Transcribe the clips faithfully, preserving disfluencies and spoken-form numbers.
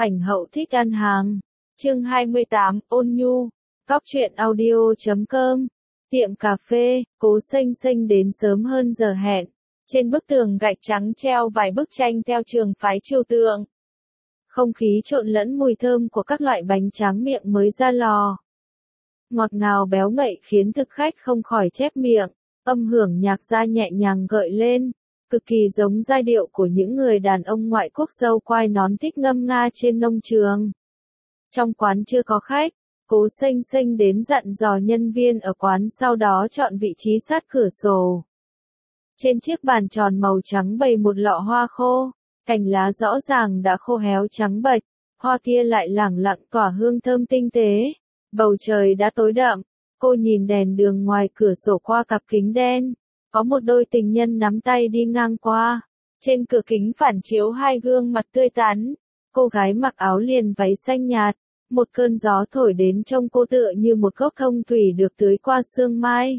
Ảnh hậu thích ăn hàng. Chương hai mươi tám, ôn nhu. Cóc truyện audio chấm com. Tiệm cà phê, Cố Xanh Xanh đến sớm hơn giờ hẹn. Trên bức tường gạch trắng treo vài bức tranh theo trường phái trừu tượng. Không khí trộn lẫn mùi thơm của các loại bánh tráng miệng mới ra lò. Ngọt ngào béo ngậy khiến thực khách không khỏi chép miệng. Âm hưởng nhạc gia nhẹ nhàng gợi lên, cực kỳ giống giai điệu của những người đàn ông ngoại quốc râu quai nón thích ngâm nga trên nông trường. Trong quán chưa có khách, Cố Xanh Xanh đến dặn dò nhân viên ở quán sau đó chọn vị trí sát cửa sổ. Trên chiếc bàn tròn màu trắng bày một lọ hoa khô, cành lá rõ ràng đã khô héo trắng bệch, hoa kia lại lẳng lặng tỏa hương thơm tinh tế. Bầu trời đã tối đậm, cô nhìn đèn đường ngoài cửa sổ qua cặp kính đen, có một đôi tình nhân nắm tay đi ngang qua. Trên cửa kính phản chiếu hai gương mặt tươi tắn, cô gái mặc áo liền váy xanh nhạt, một cơn gió thổi đến trông cô tựa như một gốc thông thủy được tưới qua sương mai.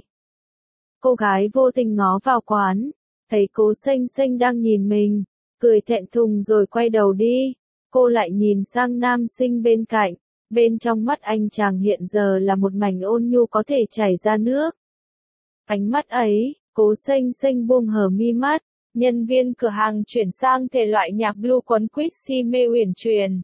Cô gái vô tình ngó vào quán, thấy Cố Xanh Xanh đang nhìn mình, cười thẹn thùng rồi quay đầu đi. Cô lại nhìn sang nam sinh bên cạnh, bên trong mắt anh chàng hiện giờ là một mảnh ôn nhu có thể chảy ra nước. Ánh mắt ấy, Cố Xanh Xanh buông hờ mi mắt. Nhân viên cửa hàng chuyển sang thể loại nhạc blue quấn quýt si mê uyển chuyển.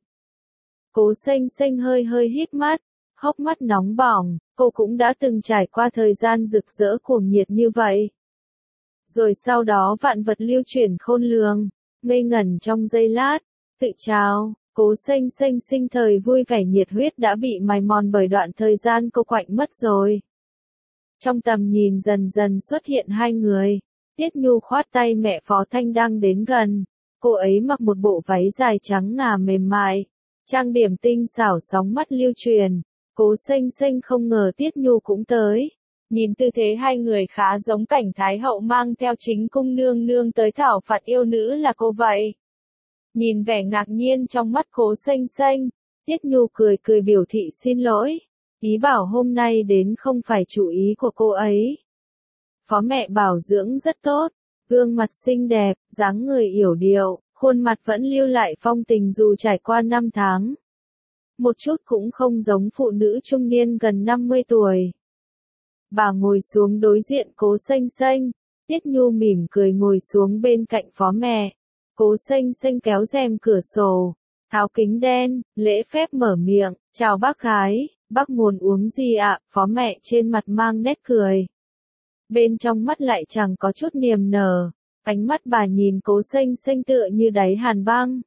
Cố Xanh Xanh hơi hơi híp mắt, hốc mắt nóng bỏng, cô cũng đã từng trải qua thời gian rực rỡ cuồng nhiệt như vậy. Rồi sau đó vạn vật lưu chuyển khôn lường, ngây ngẩn trong giây lát, tự trao, Cố Xanh Xanh sinh thời vui vẻ nhiệt huyết đã bị mài mòn bởi đoạn thời gian cô quạnh mất rồi. Trong tầm nhìn dần dần xuất hiện hai người. Tiết Nhu khoát tay mẹ Phó Thanh đang đến gần. Cô ấy mặc một bộ váy dài trắng ngà mềm mại, trang điểm tinh xảo sóng mắt lưu truyền. Cố Xanh Xanh không ngờ Tiết Nhu cũng tới. Nhìn tư thế hai người khá giống cảnh Thái hậu mang theo chính cung nương nương tới thảo phạt yêu nữ là cô vậy. Nhìn vẻ ngạc nhiên trong mắt Cố Xanh Xanh, Tiết Nhu cười cười biểu thị xin lỗi. Ý bảo hôm nay đến không phải chủ ý của cô ấy. Phó mẹ bảo dưỡng rất tốt, gương mặt xinh đẹp, dáng người yểu điệu, khuôn mặt vẫn lưu lại phong tình dù trải qua năm tháng. Một chút cũng không giống phụ nữ trung niên gần năm mươi tuổi. Bà ngồi xuống đối diện Cố Xanh Xanh, Tiết Nhu mỉm cười ngồi xuống bên cạnh phó mẹ. Cố Xanh Xanh kéo rèm cửa sổ, tháo kính đen, lễ phép mở miệng, chào bác gái, bác muốn uống gì ạ? Phó mẹ trên mặt mang nét cười. Bên trong mắt lại chẳng có chút niềm nở, ánh mắt bà nhìn Cố Xanh Xanh tựa như đáy hàn băng.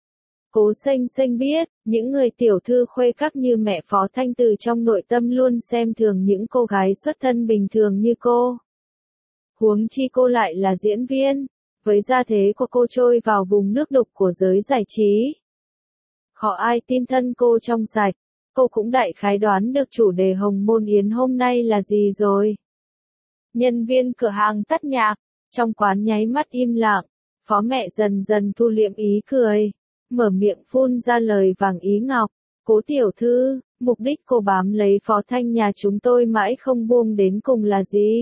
Cố Xanh Xanh biết, những người tiểu thư khuê các như mẹ Phó Thanh từ trong nội tâm luôn xem thường những cô gái xuất thân bình thường như cô. Huống chi cô lại là diễn viên, với gia thế của cô trôi vào vùng nước đục của giới giải trí. Khó ai tin thân cô trong sạch, cô cũng đại khái đoán được chủ đề Hồng Môn Yến hôm nay là gì rồi. Nhân viên cửa hàng tắt nhạc, trong quán nháy mắt im lặng, phó mẹ dần dần thu liệm ý cười, mở miệng phun ra lời vàng ý ngọc. Cố tiểu thư, mục đích cô bám lấy Phó Thanh nhà chúng tôi mãi không buông đến cùng là gì?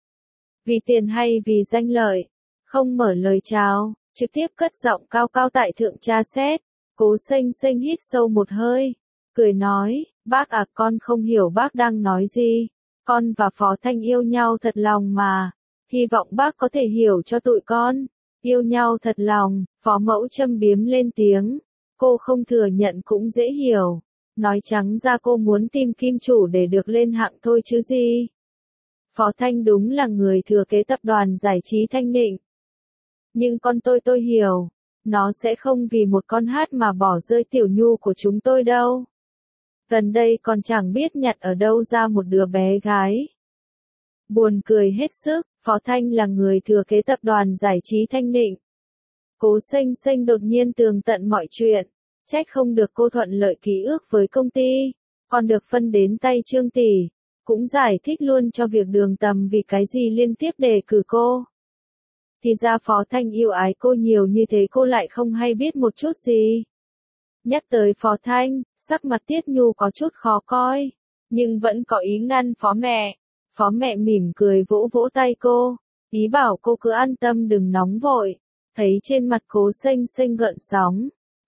Vì tiền hay vì danh lợi? Không mở lời chào, trực tiếp cất giọng cao cao tại thượng tra xét. Cố Xanh Xanh hít sâu một hơi, cười nói, bác à, con không hiểu bác đang nói gì. Con và Phó Thanh yêu nhau thật lòng mà, hy vọng bác có thể hiểu cho tụi con. Yêu nhau thật lòng, Phó Mẫu châm biếm lên tiếng. Cô không thừa nhận cũng dễ hiểu. Nói trắng ra cô muốn tìm kim chủ để được lên hạng thôi chứ gì. Phó Thanh đúng là người thừa kế tập đoàn giải trí Thanh Nịnh. Nhưng con tôi tôi hiểu, nó sẽ không vì một con hát mà bỏ rơi Tiểu Nhu của chúng tôi đâu. Gần đây còn chẳng biết nhặt ở đâu ra một đứa bé gái. Buồn cười hết sức, Phó Thanh là người thừa kế tập đoàn giải trí Thanh Nịnh. Cố Xanh Xanh đột nhiên tường tận mọi chuyện, trách không được cô thuận lợi ký ước với công ty, còn được phân đến tay Trương tỷ, cũng giải thích luôn cho việc Đường Tầm vì cái gì liên tiếp đề cử cô. Thì ra Phó Thanh yêu ái cô nhiều như thế cô lại không hay biết một chút gì. Nhắc tới Phó Thanh, sắc mặt Tiết Nhu có chút khó coi, nhưng vẫn có ý ngăn phó mẹ. Phó mẹ mỉm cười vỗ vỗ tay cô, ý bảo cô cứ an tâm đừng nóng vội. Thấy trên mặt Cố Xanh Xanh gợn sóng,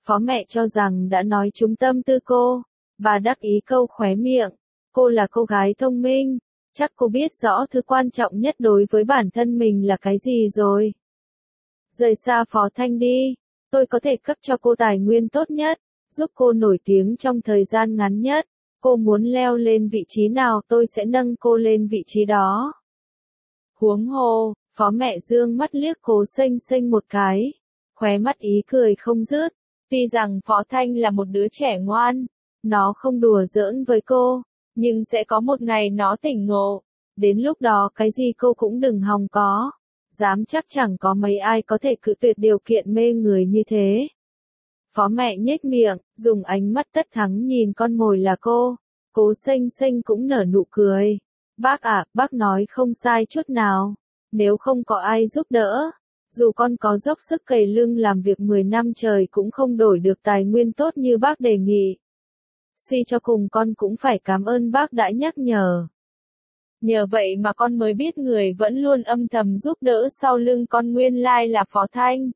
Phó mẹ cho rằng đã nói trúng tâm tư cô. Bà đắc ý câu khóe miệng. Cô là cô gái thông minh. Chắc cô biết rõ thứ quan trọng nhất đối với bản thân mình là cái gì rồi. Rời xa Phó Thanh đi. Tôi có thể cấp cho cô tài nguyên tốt nhất, giúp cô nổi tiếng trong thời gian ngắn nhất. Cô muốn leo lên vị trí nào tôi sẽ nâng cô lên vị trí đó. Huống hồ, Phó mẹ dương mắt liếc Cố Xanh Xanh một cái. Khóe mắt ý cười không dứt. Tuy rằng Phó Thanh là một đứa trẻ ngoan, nó không đùa giỡn với cô, nhưng sẽ có một ngày nó tỉnh ngộ. Đến lúc đó cái gì cô cũng đừng hòng có. Dám chắc chẳng có mấy ai có thể cự tuyệt điều kiện mê người như thế. Phó mẹ nhếch miệng, dùng ánh mắt tất thắng nhìn con mồi là cô. Cố Xanh Xanh cũng nở nụ cười. Bác ạ, bác nói không sai chút nào. Nếu không có ai giúp đỡ, dù con có dốc sức cày lưng làm việc mười năm trời cũng không đổi được tài nguyên tốt như bác đề nghị. Suy cho cùng con cũng phải cảm ơn bác đã nhắc nhở. Nhờ vậy mà con mới biết người vẫn luôn âm thầm giúp đỡ sau lưng con nguyên lai là Phó Thanh.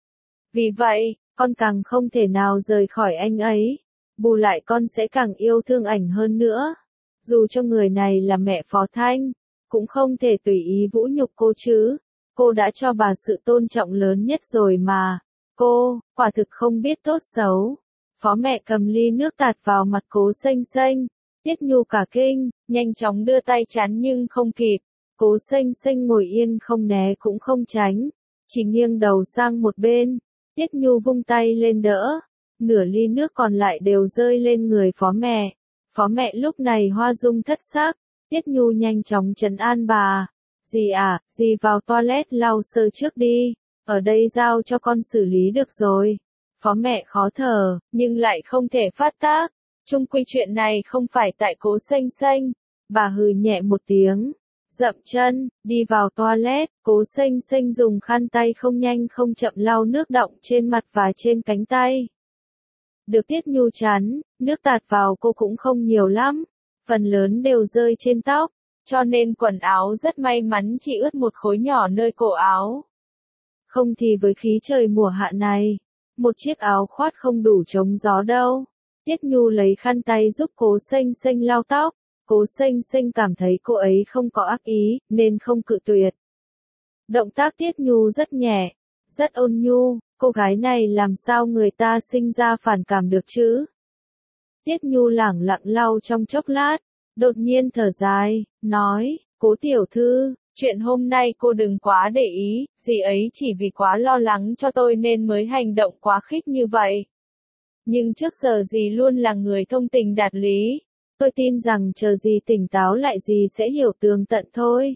Vì vậy, con càng không thể nào rời khỏi anh ấy. Bù lại con sẽ càng yêu thương ảnh hơn nữa. Dù cho người này là mẹ Phó Thanh, cũng không thể tùy ý vũ nhục cô chứ. Cô đã cho bà sự tôn trọng lớn nhất rồi mà. Cô, quả thực không biết tốt xấu. Phó mẹ cầm ly nước tạt vào mặt Cố Xanh Xanh. Tiết Nhu cả kinh, nhanh chóng đưa tay chắn nhưng không kịp. Cố Xanh Xanh ngồi yên không né cũng không tránh, chỉ nghiêng đầu sang một bên. Tiết Nhu vung tay lên đỡ, nửa ly nước còn lại đều rơi lên người phó mẹ. Phó mẹ lúc này hoa dung thất sắc, Tiết Nhu nhanh chóng trấn an bà. Dì à, dì vào toilet lau sơ trước đi, ở đây giao cho con xử lý được rồi. Phó mẹ khó thở, nhưng lại không thể phát tác. Chung quy chuyện này không phải tại Cố Xanh Xanh. Bà hừ nhẹ một tiếng, dậm chân, đi vào toilet. Cố Xanh Xanh dùng khăn tay không nhanh không chậm lau nước đọng trên mặt và trên cánh tay. Được Tiết Nhu chắn, nước tạt vào cô cũng không nhiều lắm, phần lớn đều rơi trên tóc, cho nên quần áo rất may mắn chỉ ướt một khối nhỏ nơi cổ áo. Không thì với khí trời mùa hạ này, một chiếc áo khoác không đủ chống gió đâu. Tiết Nhu lấy khăn tay giúp Cố Xanh Xanh lau tóc. Cố Xanh Xanh cảm thấy cô ấy không có ác ý, nên không cự tuyệt. Động tác Tiết Nhu rất nhẹ, rất ôn nhu, cô gái này làm sao người ta sinh ra phản cảm được chứ? Tiết Nhu lẳng lặng lau trong chốc lát, đột nhiên thở dài, nói, Cố tiểu thư, chuyện hôm nay cô đừng quá để ý, dì ấy chỉ vì quá lo lắng cho tôi nên mới hành động quá khích như vậy. Nhưng trước giờ dì luôn là người thông tình đạt lý. Tôi tin rằng chờ dì tỉnh táo lại dì sẽ hiểu tường tận thôi.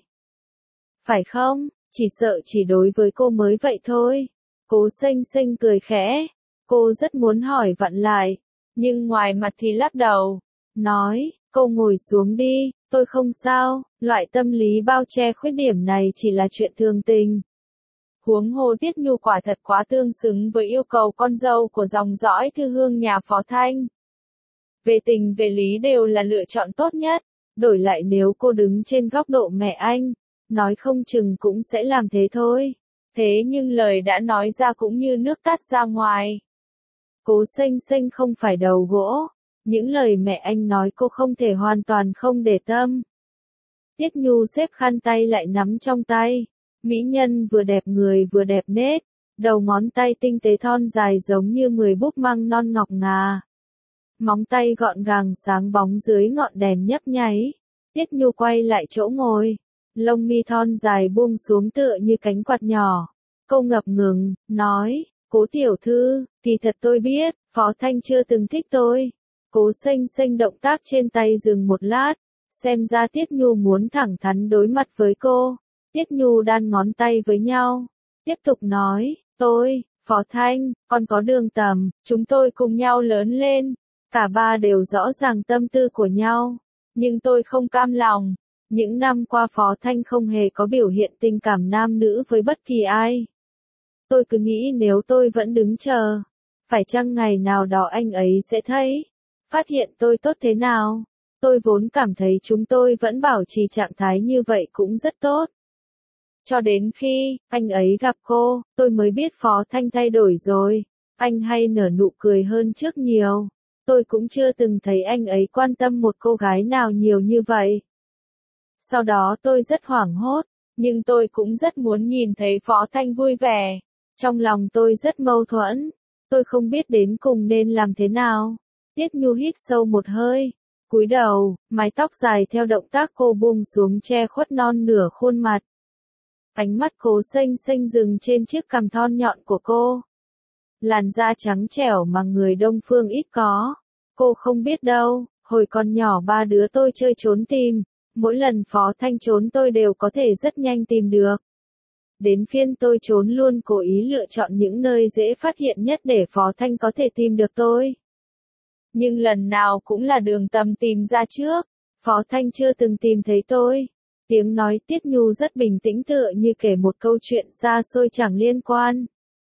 Phải không? Chỉ sợ chỉ đối với cô mới vậy thôi. Cố Xanh Xanh cười khẽ. Cô rất muốn hỏi vặn lại, nhưng ngoài mặt thì lắc đầu. Nói, cô ngồi xuống đi, tôi không sao, loại tâm lý bao che khuyết điểm này chỉ là chuyện thường tình. Huống hồ Tiết Nhu quả thật quá tương xứng với yêu cầu con dâu của dòng dõi thư hương nhà Phó Thanh. Về tình về lý đều là lựa chọn tốt nhất, đổi lại nếu cô đứng trên góc độ mẹ anh, nói không chừng cũng sẽ làm thế thôi. Thế nhưng lời đã nói ra cũng như nước tát ra ngoài. Cố Xanh Xanh không phải đầu gỗ, những lời mẹ anh nói cô không thể hoàn toàn không để tâm. Tiết Nhu xếp khăn tay lại nắm trong tay. Mỹ nhân vừa đẹp người vừa đẹp nết, đầu ngón tay tinh tế thon dài giống như mười búp măng non ngọc ngà. Móng tay gọn gàng sáng bóng dưới ngọn đèn nhấp nháy. Tiết Nhu quay lại chỗ ngồi, lông mi thon dài buông xuống tựa như cánh quạt nhỏ. Cô ngập ngừng, nói, Cố tiểu thư, thì thật tôi biết, Phó Thanh chưa từng thích tôi. Cố Xanh Xanh động tác trên tay dừng một lát, xem ra Tiết Nhu muốn thẳng thắn đối mặt với cô. Tiết Nhu đan ngón tay với nhau, tiếp tục nói, tôi, Phó Thanh, còn có Đường Tầm, chúng tôi cùng nhau lớn lên, cả ba đều rõ ràng tâm tư của nhau, nhưng tôi không cam lòng. Những năm qua Phó Thanh không hề có biểu hiện tình cảm nam nữ với bất kỳ ai. Tôi cứ nghĩ nếu tôi vẫn đứng chờ, phải chăng ngày nào đó anh ấy sẽ thấy, phát hiện tôi tốt thế nào. Tôi vốn cảm thấy chúng tôi vẫn bảo trì trạng thái như vậy cũng rất tốt. Cho đến khi anh ấy gặp cô, tôi mới biết Phó Thanh thay đổi rồi. Anh hay nở nụ cười hơn trước nhiều. Tôi cũng chưa từng thấy anh ấy quan tâm một cô gái nào nhiều như vậy. Sau đó tôi rất hoảng hốt, nhưng tôi cũng rất muốn nhìn thấy Phó Thanh vui vẻ. Trong lòng tôi rất mâu thuẫn, tôi không biết đến cùng nên làm thế nào. Tiết Nhu hít sâu một hơi, cúi đầu, mái tóc dài theo động tác cô buông xuống che khuất non nửa khuôn mặt. Ánh mắt Cố Xanh Xanh dừng trên chiếc cằm thon nhọn của cô. Làn da trắng trẻo mà người Đông Phương ít có. Cô không biết đâu, hồi còn nhỏ ba đứa tôi chơi trốn tìm, mỗi lần Phó Thanh trốn tôi đều có thể rất nhanh tìm được. Đến phiên tôi trốn luôn cố ý lựa chọn những nơi dễ phát hiện nhất để Phó Thanh có thể tìm được tôi. Nhưng lần nào cũng là Đường Tầm tìm ra trước, Phó Thanh chưa từng tìm thấy tôi. Tiếng nói Tiết Nhu rất bình tĩnh tựa như kể một câu chuyện xa xôi chẳng liên quan.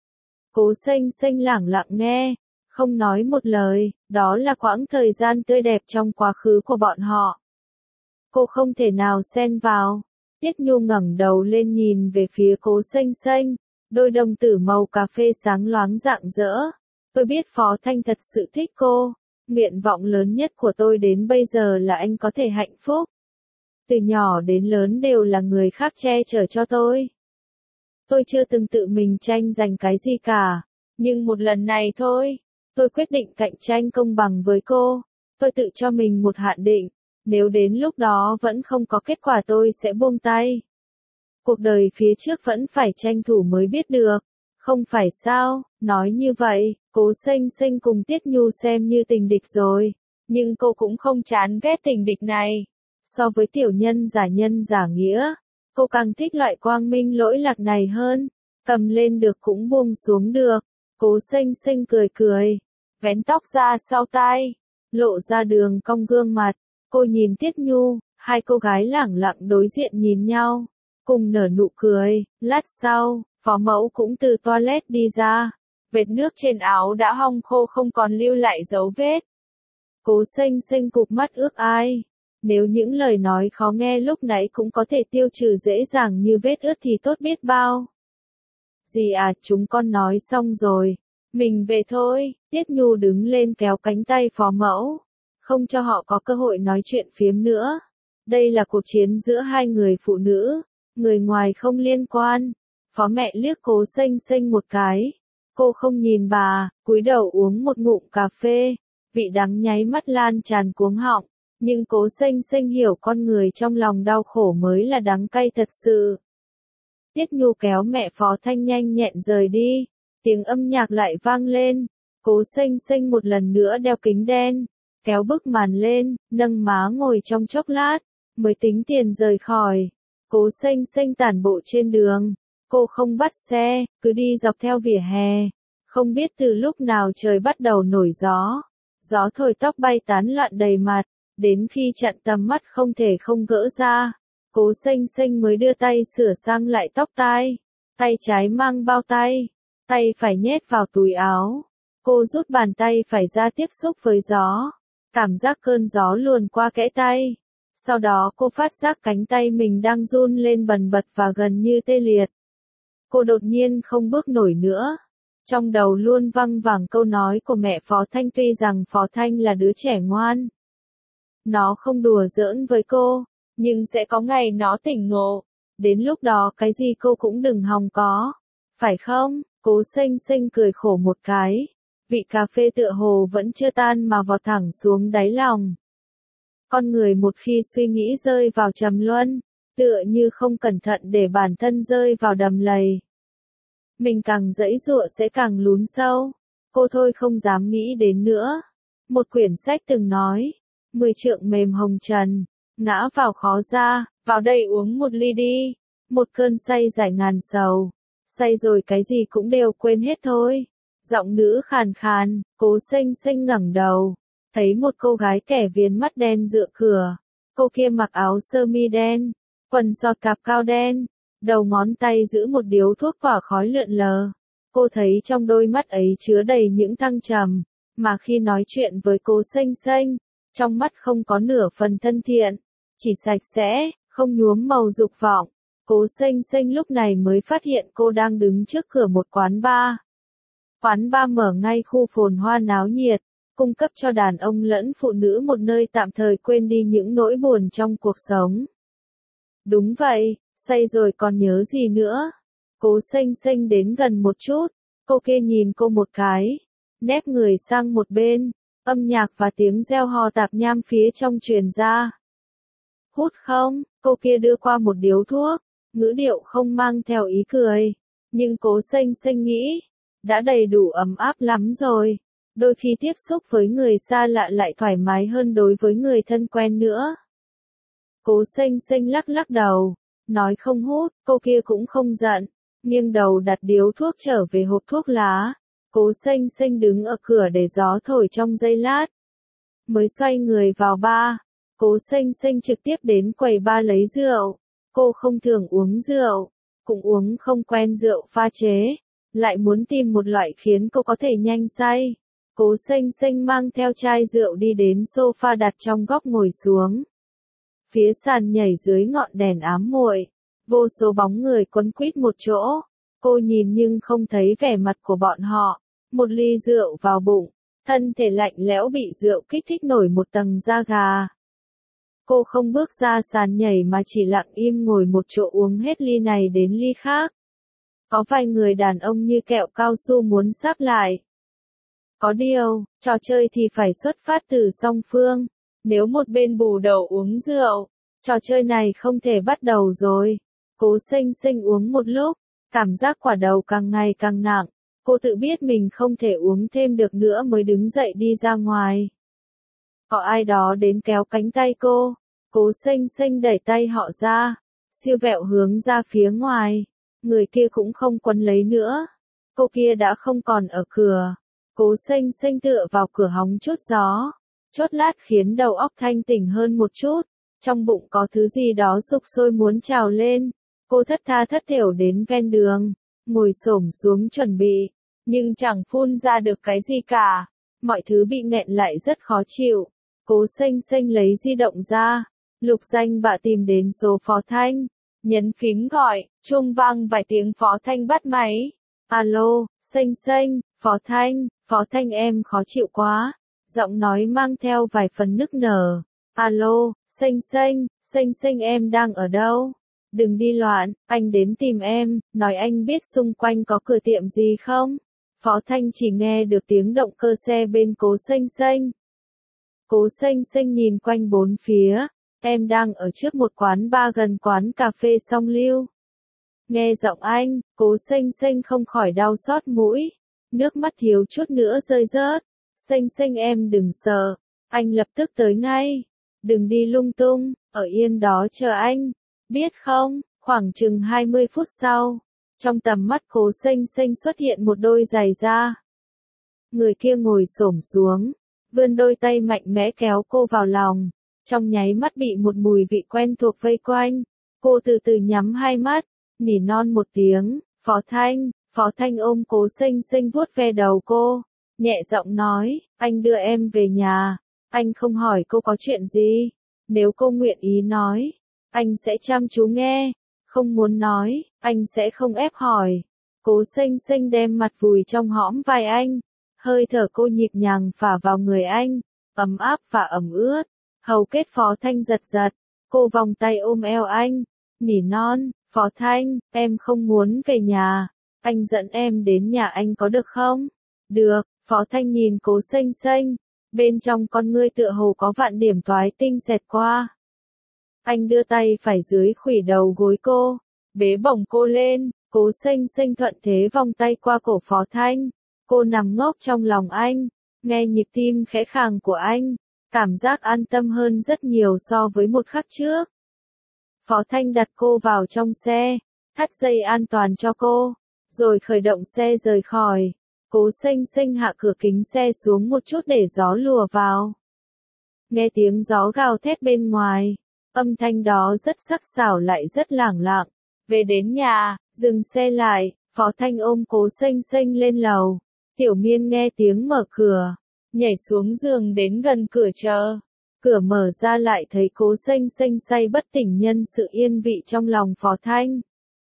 Cố Xanh Xanh lẳng lặng nghe, không nói một lời, đó là quãng thời gian tươi đẹp trong quá khứ của bọn họ. Cô không thể nào xen vào. Tiết Nhu ngẩng đầu lên nhìn về phía Cố Xanh Xanh, đôi đồng tử màu cà phê sáng loáng rạng rỡ. Tôi biết Phó Thanh thật sự thích cô, nguyện vọng lớn nhất của tôi đến bây giờ là anh có thể hạnh phúc. Từ nhỏ đến lớn đều là người khác che chở cho tôi. Tôi chưa từng tự mình tranh giành cái gì cả, nhưng một lần này thôi, tôi quyết định cạnh tranh công bằng với cô. Tôi tự cho mình một hạn định, nếu đến lúc đó vẫn không có kết quả tôi sẽ buông tay. Cuộc đời phía trước vẫn phải tranh thủ mới biết được, không phải sao? Nói như vậy, Cố Xanh Xanh cùng Tiết Nhu xem như tình địch rồi, nhưng cô cũng không chán ghét tình địch này. So với tiểu nhân giả nhân giả nghĩa, cô càng thích loại quang minh lỗi lạc này hơn, cầm lên được cũng buông xuống được. Cố Xanh Xanh cười cười, vén tóc ra sau tai, lộ ra đường cong gương mặt. Cô nhìn Tiết Nhu, hai cô gái lẳng lặng đối diện nhìn nhau, cùng nở nụ cười. Lát sau, Phó Mẫu cũng từ toilet đi ra, vệt nước trên áo đã hong khô không còn lưu lại dấu vết. Cố Xanh Xanh cụp mắt ước ai. Nếu những lời nói khó nghe lúc nãy cũng có thể tiêu trừ dễ dàng như vết ướt thì tốt biết bao. Dì à, chúng con nói xong rồi, mình về thôi. Tiết Nhu đứng lên kéo cánh tay Phó Mẫu, không cho họ có cơ hội nói chuyện phiếm nữa. Đây là cuộc chiến giữa hai người phụ nữ, người ngoài không liên quan. Phó mẹ liếc Cố Xanh Xanh một cái, cô không nhìn bà, cúi đầu uống một ngụm cà phê, vị đắng nháy mắt lan tràn cuống họng. Nhưng Cố Xanh Xanh hiểu con người trong lòng đau khổ mới là đắng cay thật sự. Tiết Nhu kéo mẹ Phó Thanh nhanh nhẹn rời đi, tiếng âm nhạc lại vang lên. Cố Xanh Xanh một lần nữa đeo kính đen, kéo bức màn lên, nâng má ngồi trong chốc lát, mới tính tiền rời khỏi. Cố Xanh Xanh tản bộ trên đường, cô không bắt xe, cứ đi dọc theo vỉa hè. Không biết từ lúc nào trời bắt đầu nổi gió, gió thổi tóc bay tán loạn đầy mặt. Đến khi chặn tầm mắt không thể không gỡ ra, Cố Xanh Xanh mới đưa tay sửa sang lại tóc tai. Tay trái mang bao tay, tay phải nhét vào túi áo. Cô rút bàn tay phải ra tiếp xúc với gió, cảm giác cơn gió luồn qua kẽ tay. Sau đó cô phát giác cánh tay mình đang run lên bần bật và gần như tê liệt. Cô đột nhiên không bước nổi nữa. Trong đầu luôn văng vẳng câu nói của mẹ Phó Thanh, tuy rằng Phó Thanh là đứa trẻ ngoan. Nó không đùa giỡn với cô, nhưng sẽ có ngày nó tỉnh ngộ. Đến lúc đó cái gì cô cũng đừng hòng có. Phải không? Cố Xanh Xanh cười khổ một cái. Vị cà phê tựa hồ vẫn chưa tan mà vọt thẳng xuống đáy lòng. Con người một khi suy nghĩ rơi vào trầm luân, tựa như không cẩn thận để bản thân rơi vào đầm lầy. Mình càng giãy giụa sẽ càng lún sâu. Cô thôi không dám nghĩ đến nữa. Một quyển sách từng nói, mười trượng mềm hồng trần, ngã vào khó ra, vào đây uống một ly đi. Một cơn say giải ngàn sầu. Say rồi cái gì cũng đều quên hết thôi. Giọng nữ khàn khàn, Cố Xanh Xanh ngẩng đầu, thấy một cô gái kẻ viền mắt đen dựa cửa. Cô kia mặc áo sơ mi đen, quần giọt cạp cao đen, đầu ngón tay giữ một điếu thuốc quả khói lượn lờ. Cô thấy trong đôi mắt ấy chứa đầy những thăng trầm, mà khi nói chuyện với Cố Xanh Xanh, trong mắt không có nửa phần thân thiện, chỉ sạch sẽ, không nhuốm màu dục vọng. Cố Xanh Xanh lúc này mới phát hiện cô đang đứng trước cửa một quán bar. Quán bar mở ngay khu phồn hoa náo nhiệt, cung cấp cho đàn ông lẫn phụ nữ một nơi tạm thời quên đi những nỗi buồn trong cuộc sống. Đúng vậy, say rồi còn nhớ gì nữa? Cố Xanh Xanh đến gần một chút, cô kia nhìn cô một cái, nép người sang một bên, âm nhạc và tiếng reo hò tạp nham phía trong truyền ra. Hút không? Cô kia đưa qua một điếu thuốc, ngữ điệu không mang theo ý cười, nhưng Cố Xanh Xanh nghĩ, đã đầy đủ ấm áp lắm rồi. Đôi khi tiếp xúc với người xa lạ lại thoải mái hơn đối với người thân quen nữa. Cố Xanh Xanh lắc lắc đầu, nói không hút, cô kia cũng không giận, nghiêng đầu đặt điếu thuốc trở về hộp thuốc lá. Cố Xanh Xanh đứng ở cửa để gió thổi trong giây lát. Mới xoay người vào bar, Cố Xanh Xanh trực tiếp đến quầy bar lấy rượu. Cô không thường uống rượu, cũng uống không quen rượu pha chế, lại muốn tìm một loại khiến cô có thể nhanh say. Cố Xanh Xanh mang theo chai rượu đi đến sofa đặt trong góc ngồi xuống. Phía sàn nhảy dưới ngọn đèn ám muội, vô số bóng người quấn quýt một chỗ. Cô nhìn nhưng không thấy vẻ mặt của bọn họ. Một ly rượu vào bụng, thân thể lạnh lẽo bị rượu kích thích nổi một tầng da gà. Cô không bước ra sàn nhảy mà chỉ lặng im ngồi một chỗ uống hết ly này đến ly khác. Có vài người đàn ông như kẹo cao su muốn sáp lại. Có điều, trò chơi thì phải xuất phát từ song phương. Nếu một bên bù đầu uống rượu, trò chơi này không thể bắt đầu rồi. Cố Xanh Xanh uống một lúc, cảm giác quả đầu càng ngày càng nặng. Cô tự biết mình không thể uống thêm được nữa mới đứng dậy đi ra ngoài. Có ai đó đến kéo cánh tay cô. Cố Xanh Xanh đẩy tay họ ra, siêu vẹo hướng ra phía ngoài. Người kia cũng không quấn lấy nữa. Cô kia đã không còn ở cửa. Cố Xanh Xanh tựa vào cửa hóng chút gió. Chốt lát khiến đầu óc thanh tỉnh hơn một chút. Trong bụng có thứ gì đó sục sôi muốn trào lên. Cô thất tha thất thểu đến ven đường, ngồi xổm xuống chuẩn bị, nhưng chẳng phun ra được cái gì cả. Mọi thứ bị nghẹn lại rất khó chịu. Cố Xanh Xanh lấy di động ra, lục danh bạ tìm đến số Phó Thanh, nhấn phím gọi, chuông vang vài tiếng. Phó Thanh bắt máy. Alo, Xanh Xanh, Phó Thanh, Phó Thanh em khó chịu quá. Giọng nói mang theo vài phần nức nở. Alo, Xanh Xanh, Xanh Xanh em đang ở đâu? Đừng đi loạn, anh đến tìm em, nói anh biết xung quanh có cửa tiệm gì không? Phó Thanh chỉ nghe được tiếng động cơ xe bên Cố Xanh Xanh. Cố Xanh Xanh nhìn quanh bốn phía, em đang ở trước một quán bar gần quán cà phê Song Lưu. Nghe giọng anh, Cố Xanh Xanh không khỏi đau xót mũi, nước mắt thiếu chút nữa rơi rớt. Xanh Xanh em đừng sợ, anh lập tức tới ngay. Đừng đi lung tung, ở yên đó chờ anh, biết không? Khoảng chừng hai mươi phút sau, trong tầm mắt Cố Xanh Xanh xuất hiện một đôi giày da. Người kia ngồi xổm xuống, vươn đôi tay mạnh mẽ kéo cô vào lòng. Trong nháy mắt bị một mùi vị quen thuộc vây quanh, cô từ từ nhắm hai mắt, nỉ non một tiếng, Phó Thanh. Phó Thanh ôm Cố Xanh Xanh vuốt ve đầu cô, nhẹ giọng nói, anh đưa em về nhà. Anh không hỏi cô có chuyện gì, nếu cô nguyện ý nói, anh sẽ chăm chú nghe, không muốn nói, anh sẽ không ép hỏi. Cố Xanh Xanh đem mặt vùi trong hõm vai anh, hơi thở cô nhịp nhàng phả vào người anh, ấm áp và ẩm ướt. Hầu kết Phó Thanh giật giật, cô vòng tay ôm eo anh, nỉ non, Phó Thanh, em không muốn về nhà, anh dẫn em đến nhà anh có được không? Được, Phó Thanh nhìn Cố Xanh Xanh, bên trong con ngươi tựa hồ có vạn điểm toái tinh xẹt qua. Anh đưa tay phải dưới khuỷu đầu gối cô, bế bổng cô lên. Cố Xanh Xanh thuận thế vòng tay qua cổ Phó Thanh. Cô nằm ngốc trong lòng anh, nghe nhịp tim khẽ khàng của anh, cảm giác an tâm hơn rất nhiều so với một khắc trước. Phó Thanh đặt cô vào trong xe, thắt dây an toàn cho cô, rồi khởi động xe rời khỏi. Cố Xanh Xanh hạ cửa kính xe xuống một chút để gió lùa vào. Nghe tiếng gió gào thét bên ngoài, âm thanh đó rất sắc sảo lại rất lảng lặng. Về đến nhà, dừng xe lại, Phó Thanh ôm Cố Xanh Xanh lên lầu. Tiểu Miên nghe tiếng mở cửa, nhảy xuống giường đến gần cửa chờ. Cửa mở ra lại thấy Cố Xanh Xanh say bất tỉnh nhân sự yên vị trong lòng Phó Thanh.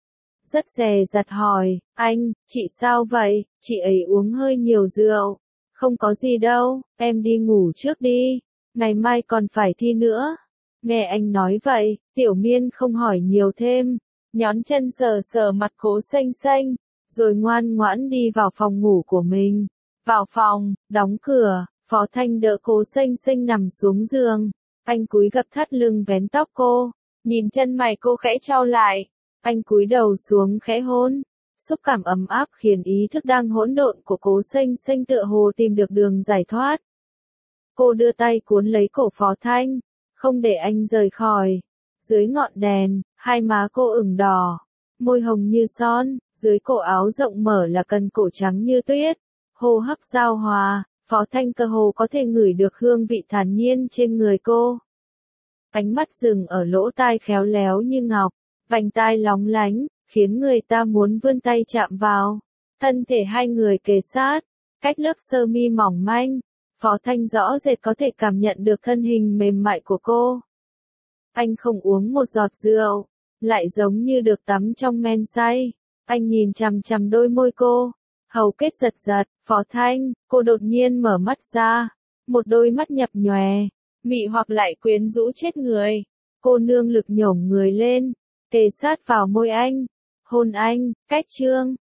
rất dè dặt hỏi, anh, chị sao vậy, chị ấy uống hơi nhiều rượu. Không có gì đâu, em đi ngủ trước đi, ngày mai còn phải thi nữa. Nghe anh nói vậy, Tiểu Miên không hỏi nhiều thêm, nhón chân sờ sờ mặt Cố Xanh Xanh, rồi ngoan ngoãn đi vào phòng ngủ của mình. Vào phòng, đóng cửa, Phó Thanh đỡ Cố Xanh Xanh nằm xuống giường, anh cúi gập thắt lưng vén tóc cô, nhìn chân mày cô khẽ chau lại, anh cúi đầu xuống khẽ hôn. Xúc cảm ấm áp khiến ý thức đang hỗn độn của Cố Xanh Xanh tựa hồ tìm được đường giải thoát. Cô đưa tay cuốn lấy cổ Phó Thanh, không để anh rời khỏi. Dưới ngọn đèn, hai má cô ửng đỏ, môi hồng như son, dưới cổ áo rộng mở là cần cổ trắng như tuyết. Hô hấp giao hòa, Phó Thanh cơ hồ có thể ngửi được hương vị thản nhiên trên người cô. Ánh mắt dừng ở lỗ tai khéo léo như ngọc, vành tai lóng lánh, khiến người ta muốn vươn tay chạm vào. Thân thể hai người kề sát, cách lớp sơ mi mỏng manh, Phó Thanh rõ rệt có thể cảm nhận được thân hình mềm mại của cô. Anh không uống một giọt rượu, lại giống như được tắm trong men say. Anh nhìn chằm chằm đôi môi cô, hầu kết giật giật. Phó Thanh, cô đột nhiên mở mắt ra, một đôi mắt nhập nhòe, mị hoặc lại quyến rũ chết người. Cô nương lực nhổm người lên, kề sát vào môi anh, hôn anh, cách chương.